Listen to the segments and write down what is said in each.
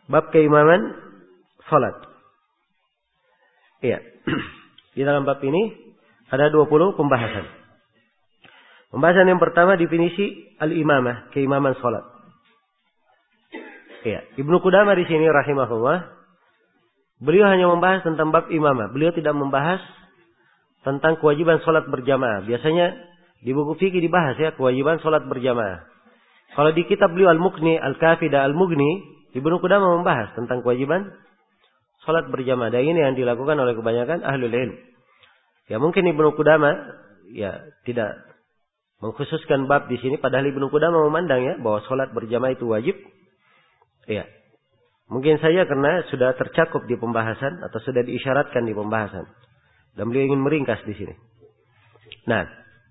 Bab keimaman salat. Iya. Di dalam bab ini ada 20 pembahasan. Pembahasan yang pertama definisi al-imamah, keimaman salat. Iya, Ibnu Qudamah di sini rahimahullah, beliau hanya membahas tentang bab imamah. Beliau tidak membahas tentang kewajiban salat berjamaah. Biasanya di buku fikih dibahas ya kewajiban salat berjamaah. Kalau di kitab beliau Al-Mughni, Al-Kafi dan Al-Mughni, Ibnu Qudamah membahas tentang kewajiban salat berjamaah. Dan ini yang dilakukan oleh kebanyakan ahlul ilm. Ya mungkin Ibnu Qudamah ya tidak mengkhususkan bab di sini, padahal Ibnu Qudamah memandang ya bahwa salat berjamaah itu wajib. Ya. Mungkin saja karena sudah tercakup di pembahasan atau sudah diisyaratkan di pembahasan. Dan beliau ingin meringkas di sini. Nah.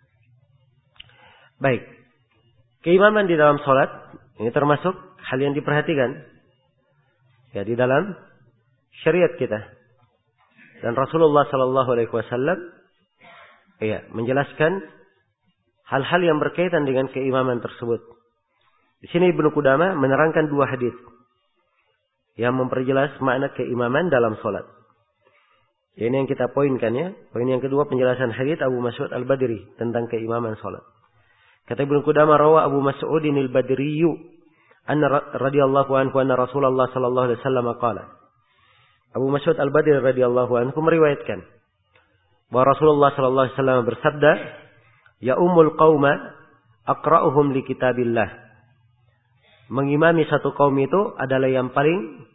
Baik. Keimaman di dalam salat ini termasuk hal yang diperhatikan ya di dalam syariat kita. Dan Rasulullah sallallahu alaihi wasallam ya menjelaskan hal-hal yang berkaitan dengan keimaman tersebut. Di sini Ibnu Qudamah menerangkan 2 hadis yang memperjelas makna keimaman dalam salat. Ini yang kita poinkan ya. Poin yang kedua penjelasan hadis Abu Mas'ud Al-Badri tentang keimaman salat. Kata Ibnu Qudamah rawa Abu Mas'udin Al-Badri anna radhiyallahu anhu anna Rasulullah sallallahu alaihi wasallam qala. Abu Mas'ud Al-Badri radhiyallahu anhu meriwayatkan bahwa Rasulullah sallallahu alaihi wasallam bersabda, "Ya ummul qauma aqra'uhum li kitabillah." Mengimami satu kaum itu adalah yang paling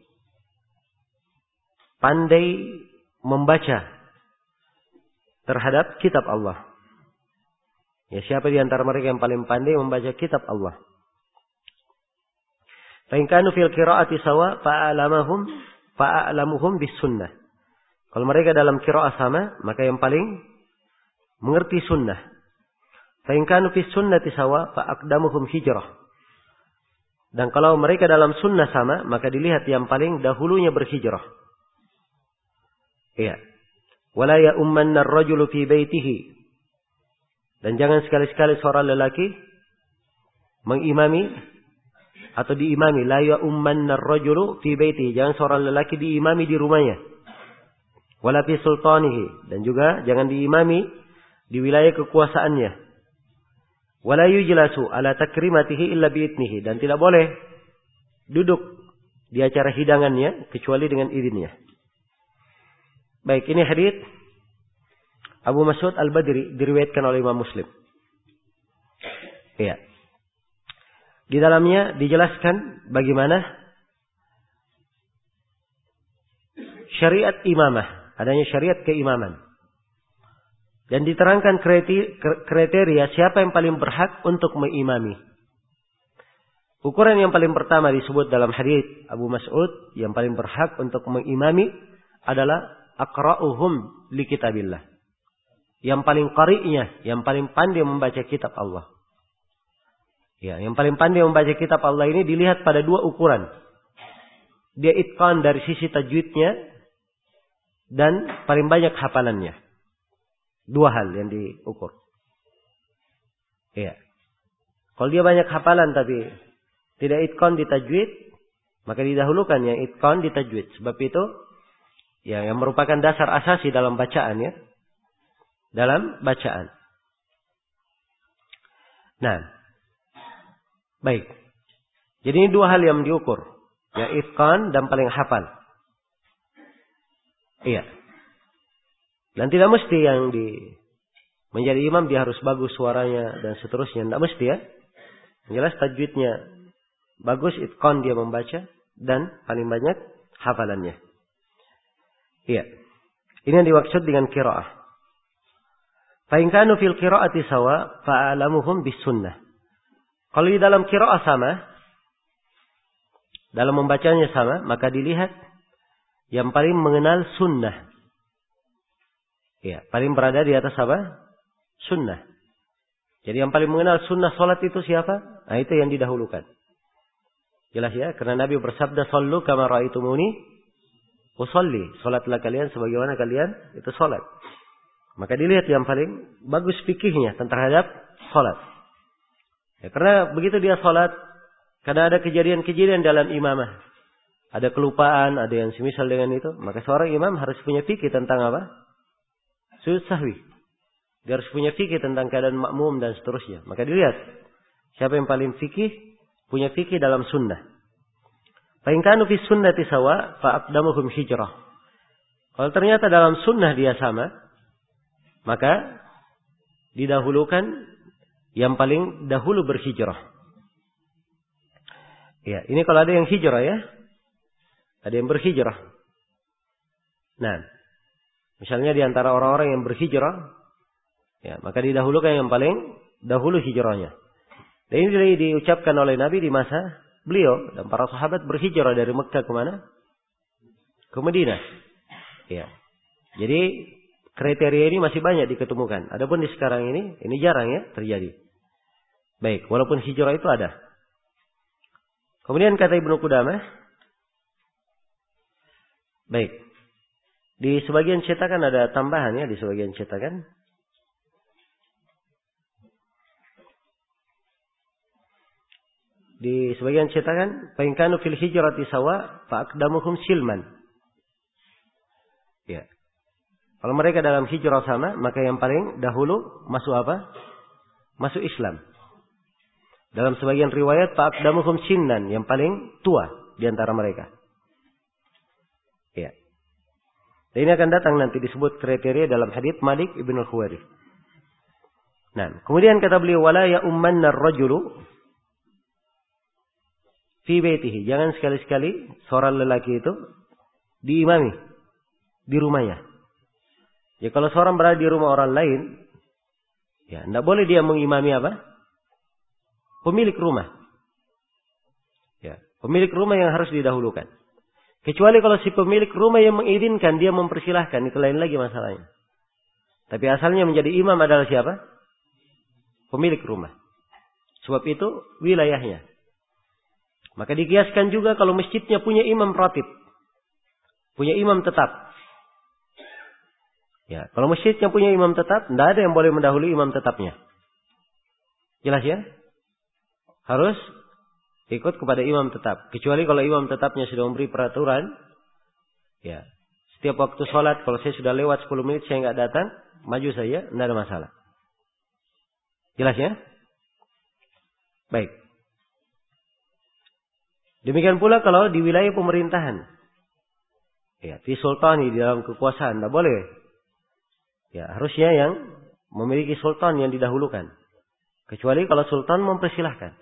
pandai membaca terhadap kitab Allah. Ya siapa di antara mereka yang paling pandai membaca kitab Allah? Fa in kanu fil qira'ati sawa fa'alamuhum bis sunnah. Kalau mereka dalam qira'ah sama, maka yang paling mengerti sunnah. Fa in kanu fis sunnati sawa fa'aqdamuhum hijrah. Dan kalau mereka dalam sunnah sama, maka dilihat yang paling dahulunya berhijrah. Iya. Wala ya ummanna ar-rajulu fi baitihi. Dan jangan sekali-sekali seorang lelaki mengimami atau diimami. La ya ummanna ar-rajulu fi baitihi. Jangan seorang lelaki diimami di rumahnya. Wala fi sultanihi. Dan juga jangan diimami di wilayah kekuasaannya. Wala yujlasu ala takrimatihi illa bi'idnihi. Dan tidak boleh duduk di acara hidangannya kecuali dengan izinnya. Baik, ini hadits Abu Mas'ud Al-Badri diriwayatkan oleh Imam Muslim. Iya. Di dalamnya dijelaskan bagaimana syariat imamah, adanya syariat keimaman. Dan diterangkan kriteria siapa yang paling berhak untuk mengimami. Ukuran yang paling pertama disebut dalam hadits Abu Mas'ud, yang paling berhak untuk mengimami adalah aqra'uhum li kitabillah. Yang paling qari'nya, yang paling pandai membaca kitab Allah. Ya, yang paling pandai membaca kitab Allah ini dilihat pada 2 ukuran. Dia itqan dari sisi tajwidnya dan paling banyak hafalannya. 2 hal yang diukur. Iya. Kalau dia banyak hafalan tapi tidak itqan di tajwid, maka didahulukan yang itqan di tajwid. Sebab itu ya yang merupakan dasar asasi dalam bacaan ya. Dalam bacaan. Nah. Baik. Jadi ini 2 hal yang diukur. Ya itqan dan paling hafal. Iya. Dan tidak mesti yang menjadi imam dia harus bagus suaranya dan seterusnya. Tidak mesti ya. Yang jelas tajwidnya bagus, itqan dia membaca dan paling banyak hafalannya. Iya. Ini yang dimaksud dengan qiraah. Fa in kanu fil qiraati sawa fa'alamuhum bis sunnah. Kalau di dalam qiraah sama, dalam membacanya sama, maka dilihat yang paling mengenal sunnah. Ya, paling berada di atas apa? Sunnah. Jadi yang paling mengenal sunnah salat itu siapa? Nah, itu yang didahulukan. Jelas ya, karena Nabi bersabda, "Shallu kama ra'aitumuni usolli." Salatlah kalian sebagaimana kalian itu salat. Maka dilihat yang paling bagus fikihnya terhadap salat. Ya, karena begitu dia salat, karena ada kejadian-kejadian dalam imamah. ada kelupaan, ada yang semisal dengan itu, maka seorang imam harus punya fikih tentang apa? Sujud sahwi. Dia harus punya fikih tentang keadaan makmum dan seterusnya. Maka dilihat siapa yang paling fikih, punya fikih dalam sunnah. Fa in kanu fi sunnati sawa fa aqdamuhum hijrah. Kalau ternyata dalam sunnah dia sama, maka didahulukan yang paling dahulu berhijrah. Ya, ini kalau ada yang hijrah ya. Ada yang berhijrah. Nah, misalnya di antara orang-orang yang berhijrah, ya, maka didahulukan yang paling dahulu hijrahnya. Dan ini diucapkan oleh Nabi di masa beliau dan para sahabat berhijrah dari Mekah ke mana? Ke Madinah. Ya. Jadi kriteria ini masih banyak diketemukan. Adapun di sekarang ini jarang ya terjadi. Baik, walaupun hijrah itu ada. Kemudian kata Ibnu Qudamah, baik. Di sebagian cetakan ada tambahan ya, di sebagian cetakan. Di sebagian cetakan, fa in kanu fil hijrati sawa fa aqdamuhum silman. Ya. Kalau mereka dalam hijrah sama, maka yang paling dahulu masuk apa? Masuk Islam. Dalam sebagian riwayat fa aqdamuhum sinnan, yang paling tua di antara mereka. Ya. Dan ini akan datang nanti disebut kriteria dalam hadits Malik ibn al-Khuwairith. Nah, kemudian kata beliau wala ya ummanna ar-rajulu fi baitihi. Jangan sekali-sekali seorang lelaki itu diimami di rumahnya. Ya kalau seorang berada di rumah orang lain, ya tidak boleh dia mengimami apa? Pemilik rumah. Ya, pemilik rumah yang harus didahulukan. Kecuali kalau si pemilik rumah yang mengizinkan, dia mempersilahkan, itu lain lagi masalahnya. Tapi asalnya menjadi imam adalah siapa? Pemilik rumah. Sebab itu wilayahnya. Maka dikiaskan juga kalau masjidnya punya imam ratib. Punya imam tetap. Ya, kalau masjidnya punya imam tetap, tidak ada yang boleh mendahului imam tetapnya. Jelas ya? Harus ikut kepada imam tetap. Kecuali kalau imam tetapnya sudah memberi peraturan. Ya, setiap waktu sholat, kalau saya sudah lewat 10 menit saya nggak datang, maju saja, tidak ada masalah. Jelas ya? Baik. Demikian pula kalau di wilayah pemerintahan. Ya, di sultani, di dalam kekuasaan, tidak boleh. Ya, harusnya yang memiliki sultan yang didahulukan. Kecuali kalau sultan mempersilahkan.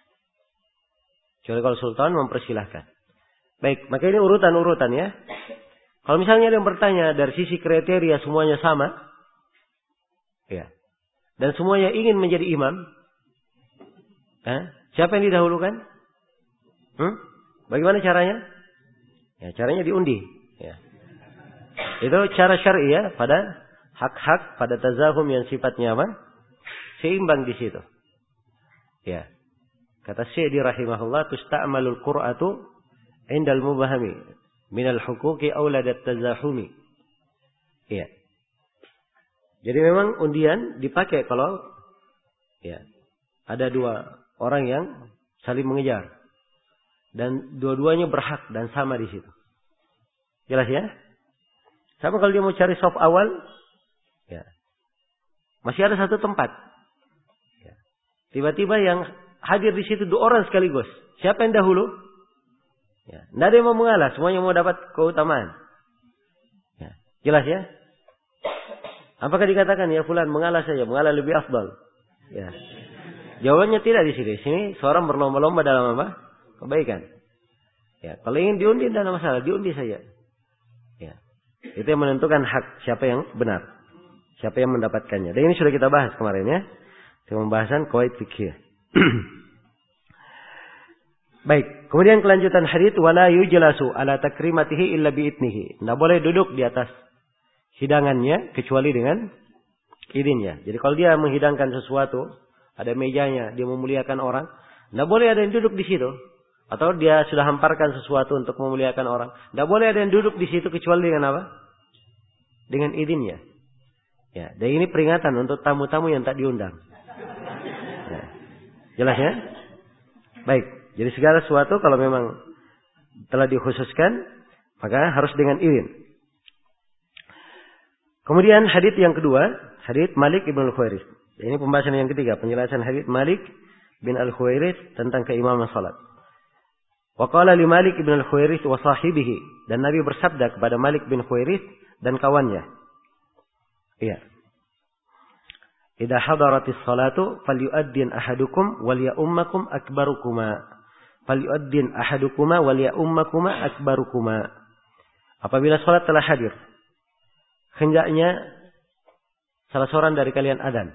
Baik, maka ini urutan-urutan ya. Kalau misalnya ada yang bertanya dari sisi kriteria semuanya sama. Ya. Dan semuanya ingin menjadi imam. Siapa yang didahulukan? Bagaimana caranya? Ya, caranya diundi. Ya. Itu cara syar'i ya, pada hak-hak, pada tazahum yang sifatnya apa? Seimbang di situ. Ya. Kata Syekh rahimahullah, tusta'malul qur'atu indal mubahami minal huquqi auladat tazahumi. Ya. Jadi memang undian dipakai kalau ya ada dua orang yang saling mengejar dan dua-duanya berhak dan sama di situ. Jelas ya? Sama kalau dia mau cari saf awal, ya masih ada satu tempat. Ya. Tiba-tiba yang hadir di situ dua orang sekaligus. Siapa yang dahulu? Ya, tidak ada yang mau mengalah, semuanya mau dapat keutamaan. Ya, jelas ya? Apakah dikatakan ya fulan mengalah saja, mengalah lebih afdal? Ya. Jawabannya tidak di sini. Sini seorang berlomba-lomba dalam apa? Kebaikan. Ya, kalau ingin diundi tidak ada masalah, diundi saja. Ya. Itu yang menentukan hak siapa yang benar, siapa yang mendapatkannya. Dan ini sudah kita bahas kemarin ya. Pembahasan qawaid fikih. Baik, kemudian kelanjutan hadits wala yujlasu ala takrimatihi illa bi'idnihi. Tidak boleh duduk di atas hidangannya kecuali dengan izinnya. Jadi kalau dia menghidangkan sesuatu, ada mejanya, dia memuliakan orang, tidak boleh ada yang duduk di situ. Atau dia sudah hamparkan sesuatu untuk memuliakan orang, tidak boleh ada yang duduk di situ kecuali dengan apa? Dengan izinnya. Ya, dan ini peringatan untuk tamu-tamu yang tak diundang. Ya. Jelas ya? Baik. Jadi segala sesuatu kalau memang telah dikhususkan, maka harus dengan izin. Kemudian hadits yang kedua, hadits Malik ibn al-Khuwairits. Ini pembahasan yang ketiga, penjelasan hadits Malik bin al-Khuwairits tentang keimaman salat. Wa qala li Malik ibn al-Khuwairits wa sahibihi, dan Nabi bersabda kepada Malik bin Khuwairits dan kawannya. Iya. Idza hadaratis salatu falyu'addin ahadukum wal ya'ummakum akbarukuma. Falyu'addin ahadukuma wal ya'ummakuma akbarukuma. Apabila salat telah hadir, hendaknya salah seorang dari kalian adzan.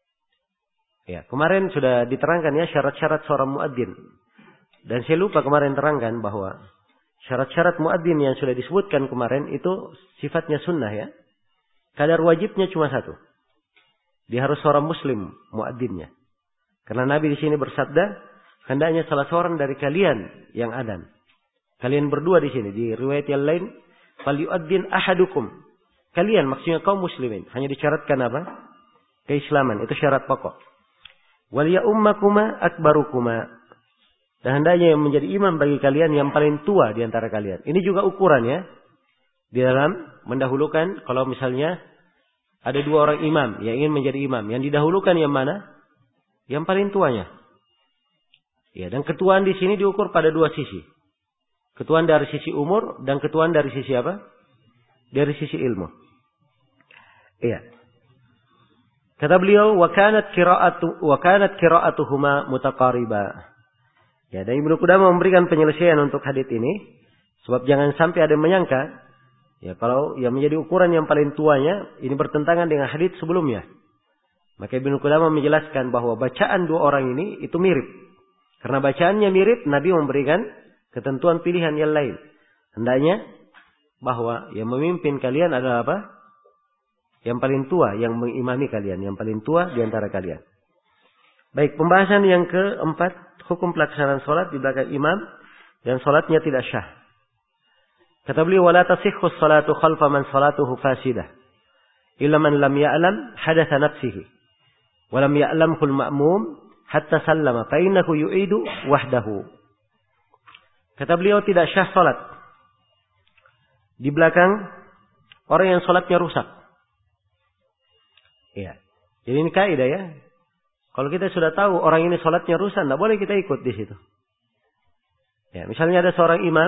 Ya, kemarin sudah diterangkan ya syarat-syarat seorang muadzin. Dan saya lupa kemarin terangkan bahwa syarat-syarat muadzin yang sudah disebutkan kemarin itu sifatnya sunnah ya. Kadar wajibnya cuma satu. Dia harus seorang muslim muadzinnya. Karena Nabi di sini bersabda, hendaknya salah seorang dari kalian yang adzan. Kalian berdua di sini di riwayat yang lain, falyu'addin ahadukum. Kalian maksudnya kaum muslimin, hanya disyaratkan apa? Keislaman, itu syarat pokok. Wal ya'ummakuma akbarukuma. Dan hendaknya yang menjadi imam bagi kalian yang paling tua di antara kalian. Ini juga ukurannya di dalam mendahulukan kalau misalnya ada dua orang imam yang ingin menjadi imam. Yang didahulukan yang mana? Yang paling tuanya. Ya, dan ketuaan di sini diukur pada dua sisi. Ketuaan dari sisi umur dan ketuaan dari sisi apa? Dari sisi ilmu. Iya. Kata beliau, wa kanat qira'atuhuma mutaqariba. Ya, dan Ibnu Qudamah memberikan penyelesaian untuk hadits ini sebab jangan sampai ada yang menyangka ya kalau yang menjadi ukuran yang paling tuanya ini bertentangan dengan hadits sebelumnya. Maka Ibnu Qudamah menjelaskan bahwa bacaan dua orang ini itu mirip. Karena bacaannya mirip, Nabi memberikan ketentuan pilihan yang lain. Hendaknya bahwa yang memimpin kalian adalah apa? Yang paling tua yang mengimami kalian, yang paling tua di antara kalian. Baik, pembahasan yang keempat, hukum pelaksanaan salat di belakang imam dan salatnya tidak syah. Kata beliau, wala tasihhu salatu khalfa man salatuhu fasidah illa man lam ya'lam hadatsa nafsihi wa lam ya'lamhu al-ma'mum hatta sallama fa innahu yu'idu wahdahu. Kata beliau, tidak syah salat di belakang orang yang salatnya rusak. Ya. Jadi ini kaidah ya. Kalau kita sudah tahu orang ini salatnya rusak, tidak boleh kita ikut di situ. Ya, misalnya ada seorang imam.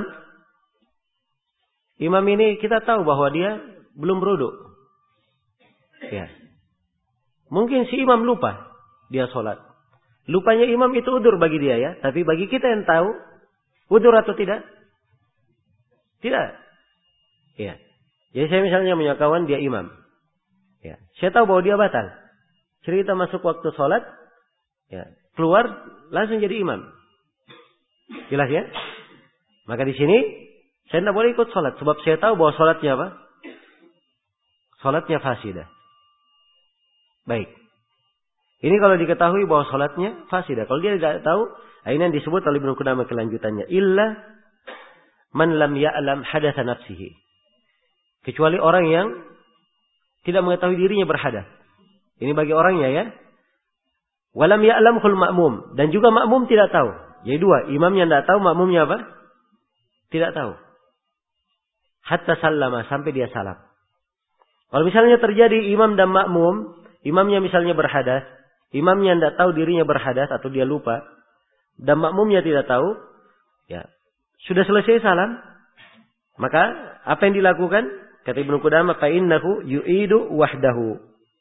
Imam ini kita tahu bahwa dia belum berwudu. Ya. Mungkin si imam lupa dia sholat. Lupanya imam itu udzur bagi dia ya. Tapi bagi kita yang tahu, udzur atau tidak? Tidak. Ya. Jadi saya misalnya punya kawan dia imam. Ya. Saya tahu bahwa dia batal. Cerita masuk waktu sholat. Ya. Keluar langsung jadi imam. Jelas ya? Maka di sini saya tidak boleh ikut sholat. Sebab saya tahu bahwa sholatnya apa? Sholatnya fasidah. Baik. Ini kalau diketahui bahwa sholatnya fasidah. Kalau dia tidak tahu, ini yang disebut oleh Ibnu Qudamah kelanjutannya. Illa man lam ya'lam hadatsa nafsihi. Kecuali orang yang tidak mengetahui dirinya berhadas. Ini bagi orangnya ya. Walam ya'lamul ma'mum. Dan juga makmum tidak tahu. Jadi dua. Imamnya tidak tahu, makmumnya apa? Tidak tahu. Hatta sallama, sampai dia salam. Kalau misalnya terjadi imam dan makmum, imamnya misalnya berhadas, imamnya tidak tahu dirinya berhadas atau dia lupa, dan makmumnya tidak tahu, ya sudah selesai salam, maka apa yang dilakukan? Kata Ibnu Qudamah, fa innahu yu'idu wahdahu.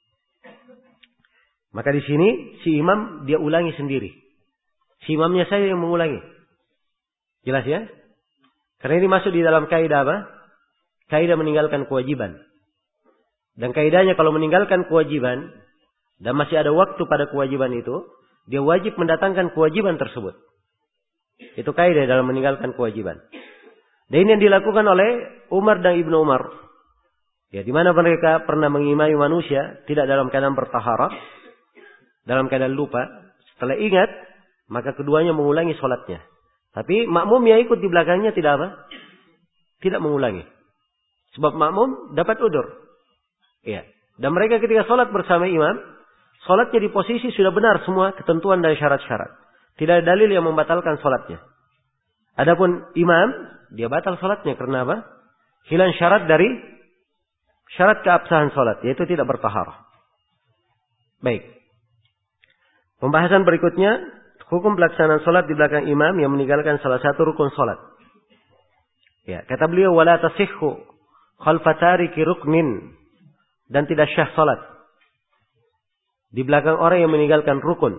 Maka di sini si imam dia ulangi sendiri. Si imamnya saya yang mengulangi. Jelas ya? Karena ini masuk di dalam kaidah apa? Kaidah meninggalkan kewajiban. Dan kaidahnya kalau meninggalkan kewajiban dan masih ada waktu pada kewajiban itu, dia wajib mendatangkan kewajiban tersebut. Itu kaidah dalam meninggalkan kewajiban. Dan ini yang dilakukan oleh Umar dan Ibnu Umar. Ya, di mana mereka pernah mengimami manusia tidak dalam keadaan bertaharah, dalam keadaan lupa. Setelah ingat, maka keduanya mengulangi sholatnya. Tapi makmum yang ikut di belakangnya tidak apa? Tidak mengulangi. Sebab makmum dapat udzur. Ya. Dan mereka ketika sholat bersama imam, sholatnya di posisi sudah benar semua ketentuan dan syarat-syarat. Tidak ada dalil yang membatalkan sholatnya. Adapun imam dia batal salatnya karena apa? Hilang syarat dari syarat keabsahan salat, yaitu tidak bertaharah. Baik. Pembahasan berikutnya, hukum pelaksanaan salat di belakang imam yang meninggalkan salah satu rukun salat. Ya, kata beliau wala tasihhu khalfa tariki ruknin, dan tidak syah salat di belakang orang yang meninggalkan rukun.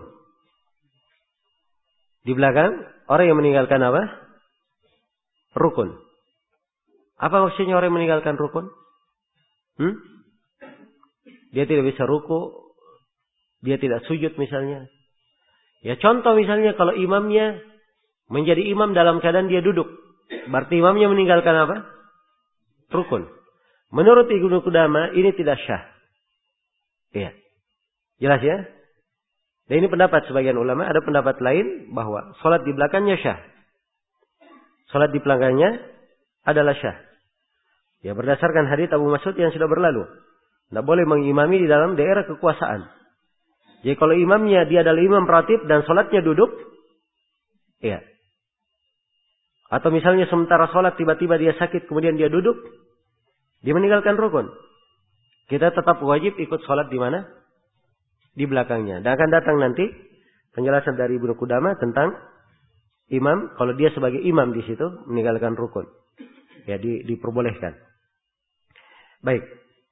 Di belakang orang yang meninggalkan apa? Rukun. Apa maksudnya orang yang meninggalkan rukun? Dia tidak bisa ruku, dia tidak sujud misalnya. Ya contoh misalnya kalau imamnya menjadi imam dalam keadaan dia duduk, berarti imamnya meninggalkan apa? Rukun. Menurut Ibnu Qudamah ini tidak syah. Iya. Jelas ya? Dan ini pendapat sebagian ulama, ada pendapat lain bahwa salat di belakangnya syah. Salat di belakangnya adalah syah. Ya berdasarkan hadits Abu Mas'ud yang sudah berlalu. Tidak boleh mengimami di dalam daerah kekuasaan. Jadi kalau imamnya dia adalah imam ratib dan salatnya duduk, ya. Atau misalnya sementara salat tiba-tiba dia sakit kemudian dia duduk, dia meninggalkan rukun. Kita tetap wajib ikut salat di mana? Di belakangnya. Dan akan datang nanti penjelasan dari Ibnu Qudamah tentang imam, kalau dia sebagai imam di situ meninggalkan rukun. Ya diperbolehkan. Baik.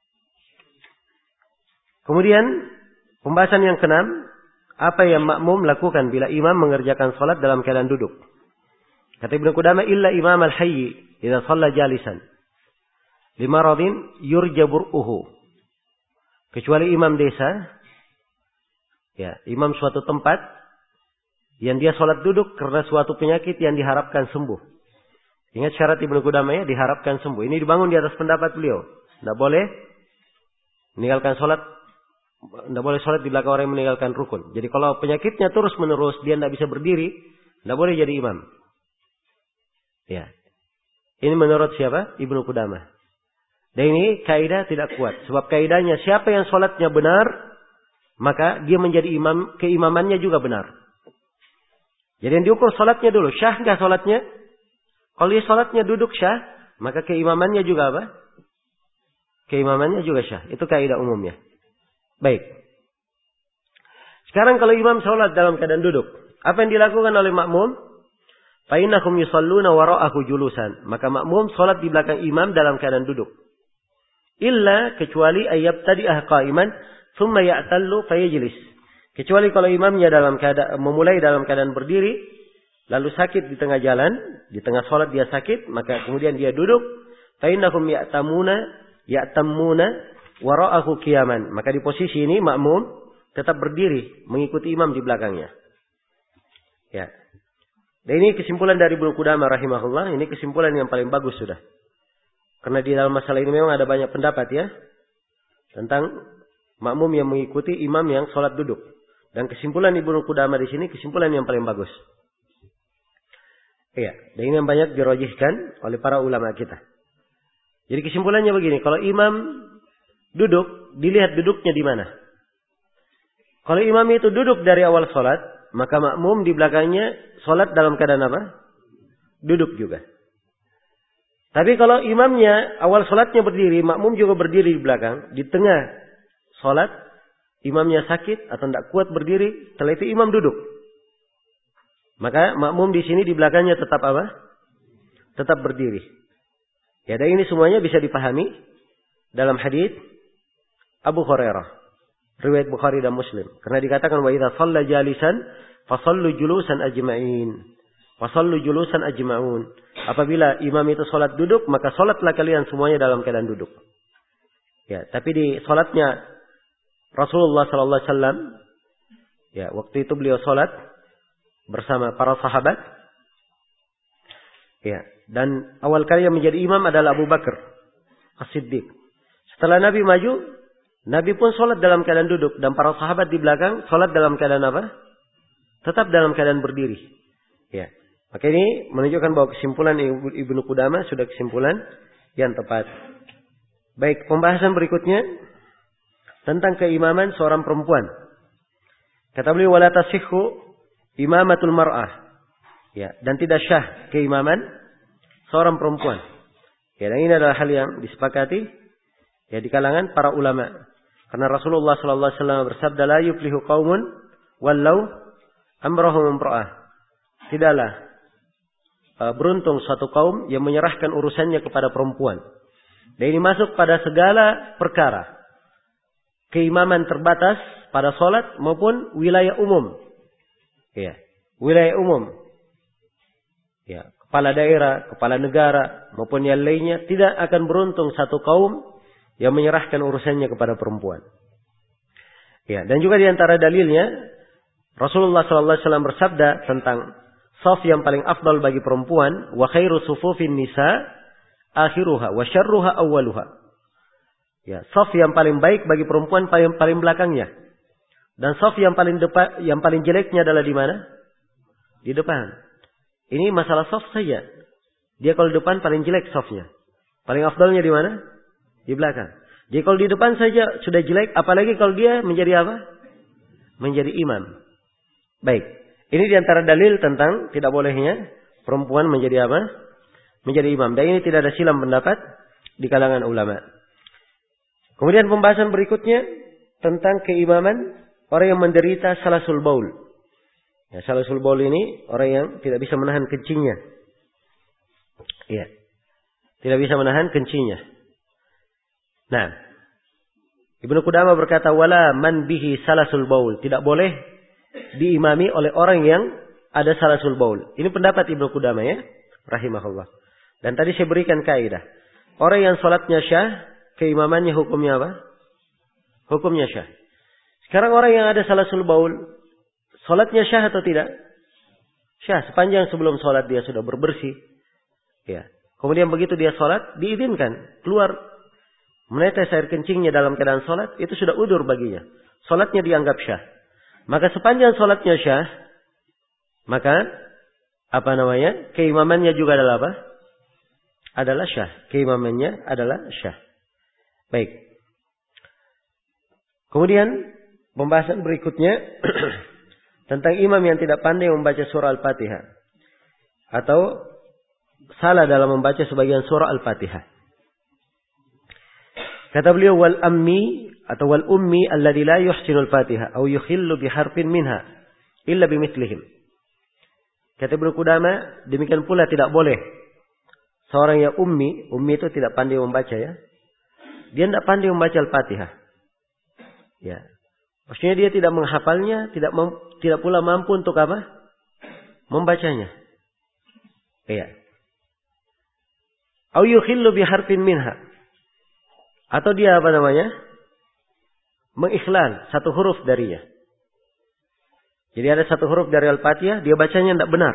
Kemudian pembahasan yang keenam, apa yang makmum lakukan bila imam mengerjakan salat dalam keadaan duduk. Kata Ibnu Qudamah illa imam al-hayy idza shalla jalisan limaradin yurja bur'uhu. Kecuali imam desa, ya, imam suatu tempat yang dia sholat duduk karena suatu penyakit yang diharapkan sembuh. Ingat syarat Ibnu Qudamah ya, diharapkan sembuh. Ini dibangun di atas pendapat beliau. Tidak boleh meninggalkan sholat, tidak boleh sholat di belakang orang yang meninggalkan rukun. Jadi kalau penyakitnya terus menerus, dia tidak bisa berdiri, tidak boleh jadi imam. Ya, ini menurut siapa? Ibnu Qudamah. Dan ini kaidah tidak kuat. Sebab kaidahnya siapa yang sholatnya benar, maka dia menjadi imam, keimamannya juga benar. Jadi yang diukur sholatnya dulu. Syah nggak sholatnya? Kalau dia sholatnya duduk syah, maka keimamannya juga apa? Keimamannya juga syah. Itu kaidah umumnya. Baik. Sekarang kalau imam sholat dalam keadaan duduk, apa yang dilakukan oleh makmum? Fa'innahum yusalluna wara'ahu julusan. Maka makmum sholat di belakang imam dalam keadaan duduk. Illa kecuali ayyabtadi'ah qa'iman thumma ya'tallu fayajlis. Kecuali kalau imamnya memulai dalam keadaan berdiri, lalu sakit di tengah jalan, di tengah sholat dia sakit, maka kemudian dia duduk. Fa'innahum ya'tammuna wara'ahu qiyaman. Maka di posisi ini makmum tetap berdiri mengikuti imam di belakangnya. Ya. Dan ini kesimpulan dari Ibnu Qudamah rahimahullah, ini kesimpulan yang paling bagus sudah. Karena di dalam masalah ini memang ada banyak pendapat ya. Tentang makmum yang mengikuti imam yang sholat duduk. Dan kesimpulan Ibnu Qudamah di sini kesimpulan yang paling bagus. Iya. Dan ini yang banyak dirojihkan oleh para ulama kita. Jadi kesimpulannya begini. Kalau imam duduk, dilihat duduknya di mana. Kalau imam itu duduk dari awal sholat, maka makmum di belakangnya sholat dalam keadaan apa? Duduk juga. Tapi kalau imamnya awal sholatnya berdiri, makmum juga berdiri di belakang. Di tengah sholat, imamnya sakit atau tidak kuat berdiri, setelah itu imam duduk. Maka makmum di sini di belakangnya tetap apa? Tetap berdiri. Ya, dan ini semuanya bisa dipahami dalam hadits Abu Hurairah, riwayat Bukhari dan Muslim. Karena dikatakan wa idza shalla jalisan fasallu julusan ajma'in. Fasallu julusan ajma'un. Apabila imam itu sholat duduk, maka sholatlah kalian semuanya dalam keadaan duduk. Ya, tapi di sholatnya Rasulullah sallallahu alaihi wasallam, ya, waktu itu beliau sholat bersama para sahabat. Ya, dan awal kali yang menjadi imam adalah Abu Bakar As-Siddiq. Setelah Nabi maju, Nabi pun sholat dalam keadaan duduk dan para sahabat di belakang sholat dalam keadaan apa? Tetap dalam keadaan berdiri. Ya. Maka ini menunjukkan bahwa kesimpulan Ibnu Qudamah sudah kesimpulan yang tepat. Baik, pembahasan berikutnya tentang keimaman seorang perempuan. Kata beliau wala tasihhu imamatul mar'ah. Ya, dan tidak syah keimaman seorang perempuan. Ya, dan ini adalah hal yang disepakati ya di kalangan para ulama. Karena Rasulullah sallallahu alaihi wasallam bersabda, "La yuflihu qaumun wallau amrahum imra'ah." Tidaklah beruntung suatu kaum yang menyerahkan urusannya kepada perempuan. Dan ini masuk pada segala perkara. Keimaman terbatas pada salat maupun wilayah umum. Ya, wilayah umum. Ya, kepala daerah, kepala negara maupun yang lainnya tidak akan beruntung satu kaum yang menyerahkan urusannya kepada perempuan. Ya, dan juga di antara dalilnya Rasulullah sallallahu alaihi wasallam bersabda tentang saf yang paling afdal bagi perempuan, wa khairu sufufin nisa akhiruha wa syarruha awwaluha. Ya, saf yang paling baik bagi perempuan paling belakangnya. Dan saf yang paling depan, yang paling jeleknya adalah di mana? Di depan. Ini masalah saf saja. Dia kalau di depan paling jelek safnya. Paling afdalnya di mana? Di belakang. Jadi kalau di depan saja sudah jelek, apalagi kalau dia menjadi apa? Menjadi imam. Baik. Ini diantara dalil tentang tidak bolehnya perempuan menjadi apa? Menjadi imam. Dan ini tidak ada silang pendapat di kalangan ulama. Kemudian pembahasan berikutnya tentang keimaman orang yang menderita salasul baul. Ya, salasul baul ini orang yang tidak bisa menahan kencingnya. Iya. Tidak bisa menahan kencingnya. Nah, Ibnu Qudamah berkata, wala man bihi salasul baul. Tidak boleh diimami oleh orang yang ada salasul baul. Ini pendapat Ibnu Qudamah ya, rahimahullah. Dan tadi saya berikan kaidah. Orang yang salatnya syah, keimamannya hukumnya apa? Hukumnya syah. Sekarang orang yang ada salasul baul, salatnya syah atau tidak? Syah, sepanjang sebelum salat dia sudah berbersih. Ya. Kemudian begitu dia salat, diizinkan keluar menetes air kencingnya dalam keadaan salat, itu sudah udzur baginya. Salatnya dianggap syah. Maka sepanjang salatnya syah, maka keimamannya juga adalah apa? Adalah syah. Keimamannya adalah syah. Baik. Kemudian pembahasan berikutnya tentang imam yang tidak pandai membaca surah Al-Fatihah atau salah dalam membaca sebagian surah Al-Fatihah. Kata beliau, wal ammi atau wal ummi alladhi la yuhsinul Fatihah atau yukhillu biharfin minha illa bimithlihim. Kata Ibnu Qudamah, demikian pula tidak boleh seorang yang ummi itu tidak pandai membaca ya. Dia tidak pandai membaca Al-Fatihah. Ya. Maksudnya dia tidak menghafalnya, tidak pula mampu untuk apa? Membacanya. Iya. Au yukhillu biharfin minha. Atau dia mengikhlal satu huruf darinya. Jadi ada satu huruf dari Al-Fatihah, dia bacanya tidak benar.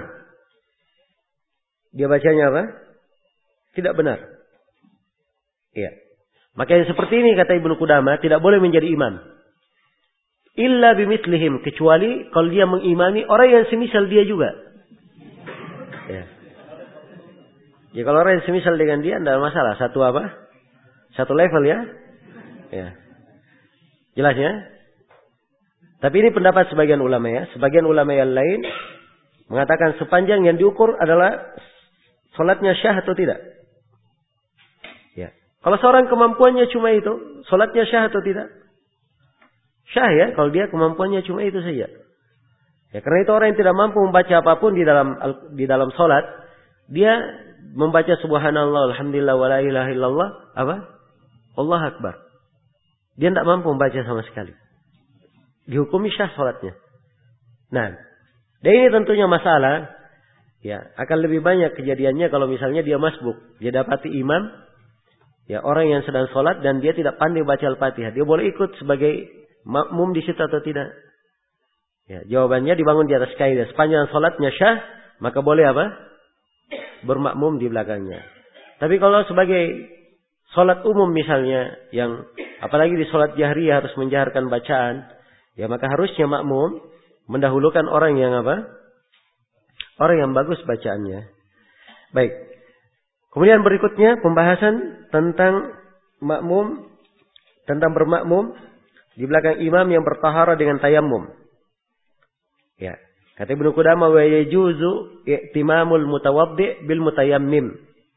Dia bacanya apa? Tidak benar. Iya. Maka yang seperti ini kata Ibnu Qudamah tidak boleh menjadi imam. Illa bimithlihim, kecuali kalau dia mengimami orang yang semisal dia juga. Ya. Ya kalau orang yang semisal dengan dia tidak masalah. Satu level ya. Ya. Jelas ya? Tapi ini pendapat sebagian ulama ya. Sebagian ulama yang lain mengatakan sepanjang yang diukur adalah salatnya syah atau tidak. Ya. Kalau seorang kemampuannya cuma itu, salatnya syah atau tidak? Syah ya, kalau dia kemampuannya cuma itu saja. Ya, karena itu orang yang tidak mampu membaca apapun di dalam salat, dia membaca subhanallah, alhamdulillah, wala ilaha illallah, apa? Allah Akbar. Dia tidak mampu membaca sama sekali. Dihukumi syah salatnya. Nah, dan ini tentunya masalah. Ya, akan lebih banyak kejadiannya kalau misalnya dia masbuk. Dia dapati imam, ya orang yang sedang salat dan dia tidak pandai baca Al-Fatihah. Dia boleh ikut sebagai makmum di situ atau tidak? Ya, jawabannya dibangun di atas kaidah. Sepanjang salatnya syah, maka boleh apa? Bermakmum di belakangnya. Tapi kalau sebagai salat umum misalnya, yang apalagi di salat jahriyah harus menjaharkan bacaan, ya maka harusnya makmum mendahulukan orang yang apa? Orang yang bagus bacaannya. Baik. Kemudian berikutnya pembahasan tentang makmum, tentang bermakmum di belakang imam yang bertahara dengan tayammum. Ya, kata Ibnu Qudamah, wa yajuzu i'timamul mutawaddi' bil mutayammim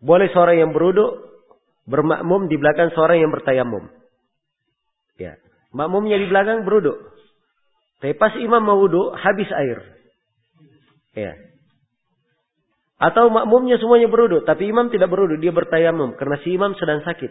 boleh seorang yang berwudu bermakmum di belakang seorang yang bertayamum. Ya, makmumnya di belakang berwudu. Tapi pas imam mau wudu, habis air. Ya. Atau makmumnya semuanya berwudu, tapi imam tidak berwudu, dia bertayamum karena si imam sedang sakit.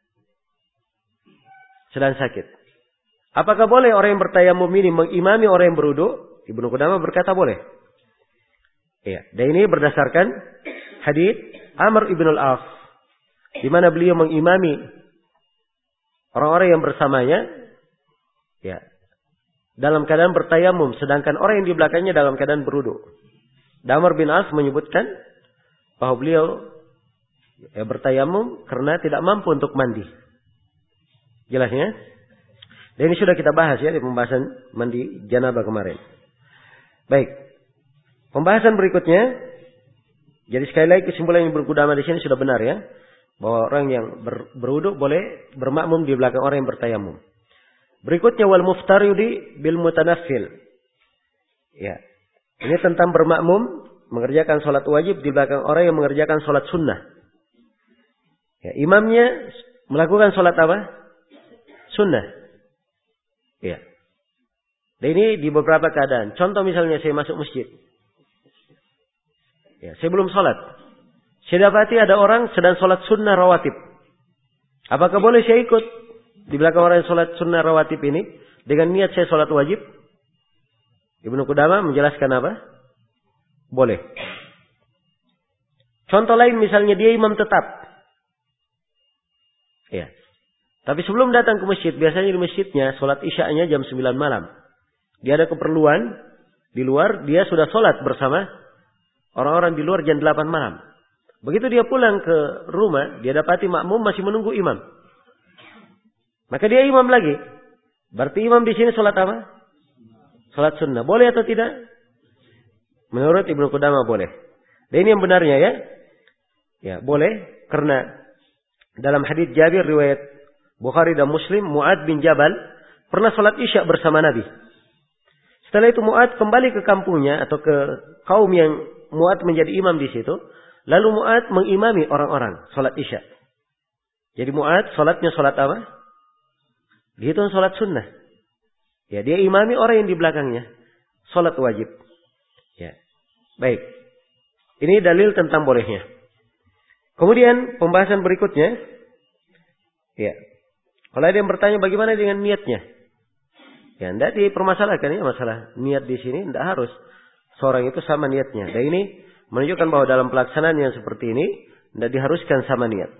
Sedang sakit. Apakah boleh orang yang bertayamum ini mengimami orang yang berwudu? Ibnu Qudamah berkata boleh. Ya, dan ini berdasarkan hadits Amr ibn al-As, di mana beliau mengimami orang-orang yang bersamanya, ya, dalam keadaan bertayamum, sedangkan orang yang di belakangnya dalam keadaan berwudu. Amr bin As menyebutkan bahwa beliau bertayamum karena tidak mampu untuk mandi. Jelasnya? Dan ini sudah kita bahas ya di pembahasan mandi janabah kemarin. Baik. Pembahasan berikutnya. Jadi sekali lagi kesimpulan yang berkudama di sini sudah benar ya. Bahwa orang yang berwudu boleh bermakmum di belakang orang yang bertayamum. Berikutnya wal muftaridi bil mutanaffil. Ya. Ini tentang bermakmum mengerjakan salat wajib di belakang orang yang mengerjakan salat sunnah. Ya, imamnya melakukan salat apa? Sunnah. Ya. Dan ini di beberapa keadaan. Contoh misalnya saya masuk masjid. Ya, saya belum salat. Saya dapati ada orang sedang salat sunnah rawatib. Apakah boleh saya ikut di belakang orang yang salat sunnah rawatib ini dengan niat saya salat wajib? Ibnu Qudamah menjelaskan apa? Boleh. Contoh lain misalnya dia imam tetap. Ya. Tapi sebelum datang ke masjid, biasanya di masjidnya salat isya'nya jam 9 malam. Dia ada keperluan di luar, dia sudah salat bersama orang-orang di luar jam 8 malam. Begitu dia pulang ke rumah, dia dapati makmum masih menunggu imam. Maka dia imam lagi. Berarti imam di sini salat apa? Salat sunnah. Boleh atau tidak? Menurut Ibnu Qudamah boleh. Dan ini yang benarnya ya. Ya, boleh. Karena dalam hadits Jabir riwayat Bukhari dan Muslim, Mu'ad bin Jabal pernah salat isya bersama Nabi. Setelah itu Mu'ad kembali ke kampungnya atau ke kaum yang Mu'ad menjadi imam di situ. Lalu Mu'ad mengimami orang-orang salat isya. Jadi Mu'ad salatnya salat apa? Dihitung salat sunnah. Ya, dia imami orang yang di belakangnya. Salat wajib. Ya. Baik. Ini dalil tentang bolehnya. Kemudian pembahasan berikutnya. Ya. Kalau ada yang bertanya bagaimana dengan niatnya? Ya, tidak dipermasalahkan ya masalah niat di sini. Tidak harus seorang itu sama niatnya. Dan ini menunjukkan bahwa dalam pelaksanaan yang seperti ini tidak diharuskan sama niat.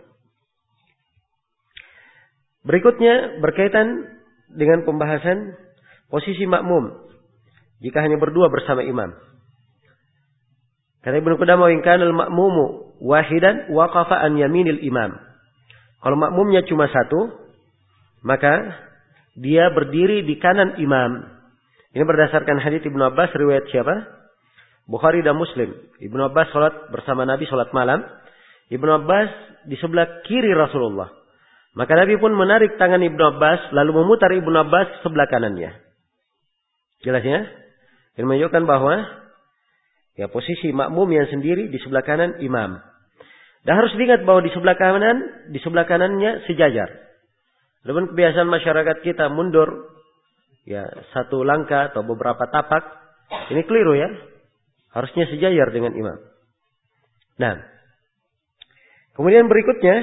Berikutnya berkaitan dengan pembahasan posisi makmum jika hanya berdua bersama imam. Kata Ibnu Qudamah, "In kana al-ma'mumu wahidan waqafa an yaminil imam." Kalau makmumnya cuma satu, maka dia berdiri di kanan imam. Ini berdasarkan hadits Ibnu Abbas riwayat siapa? Bukhari dan Muslim. Ibnu Abbas salat bersama Nabi salat malam. Ibnu Abbas di sebelah kiri Rasulullah. Maka Nabi pun menarik tangan Ibnu Abbas lalu memutar Ibnu Abbas ke sebelah kanannya. Jelas ya? Ini menunjukkan bahwa ya posisi makmum yang sendiri di sebelah kanan imam. Dan harus diingat bahwa di sebelah kanannya sejajar. Adapun kebiasaan masyarakat kita mundur ya satu langkah atau beberapa tapak, ini keliru ya. Harusnya sejajar dengan imam. Nah, kemudian berikutnya,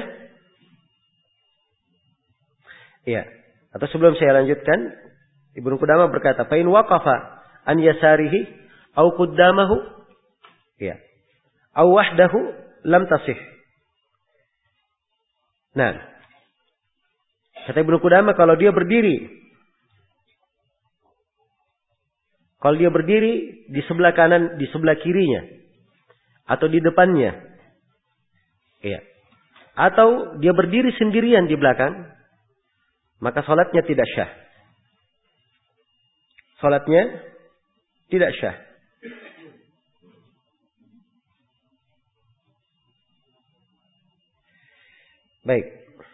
ya, atau sebelum saya lanjutkan, Ibnu Qudamah berkata, "Fa in waqafa an yasarihi aw qaddamahu, ya, aw wahdahu lam tasih." Nah, kata Ibnu Qudamah kalau dia berdiri di sebelah kanan, di sebelah kirinya, atau di depannya, ya, atau dia berdiri sendirian di belakang, maka salatnya tidak syah. Salatnya tidak syah. Baik.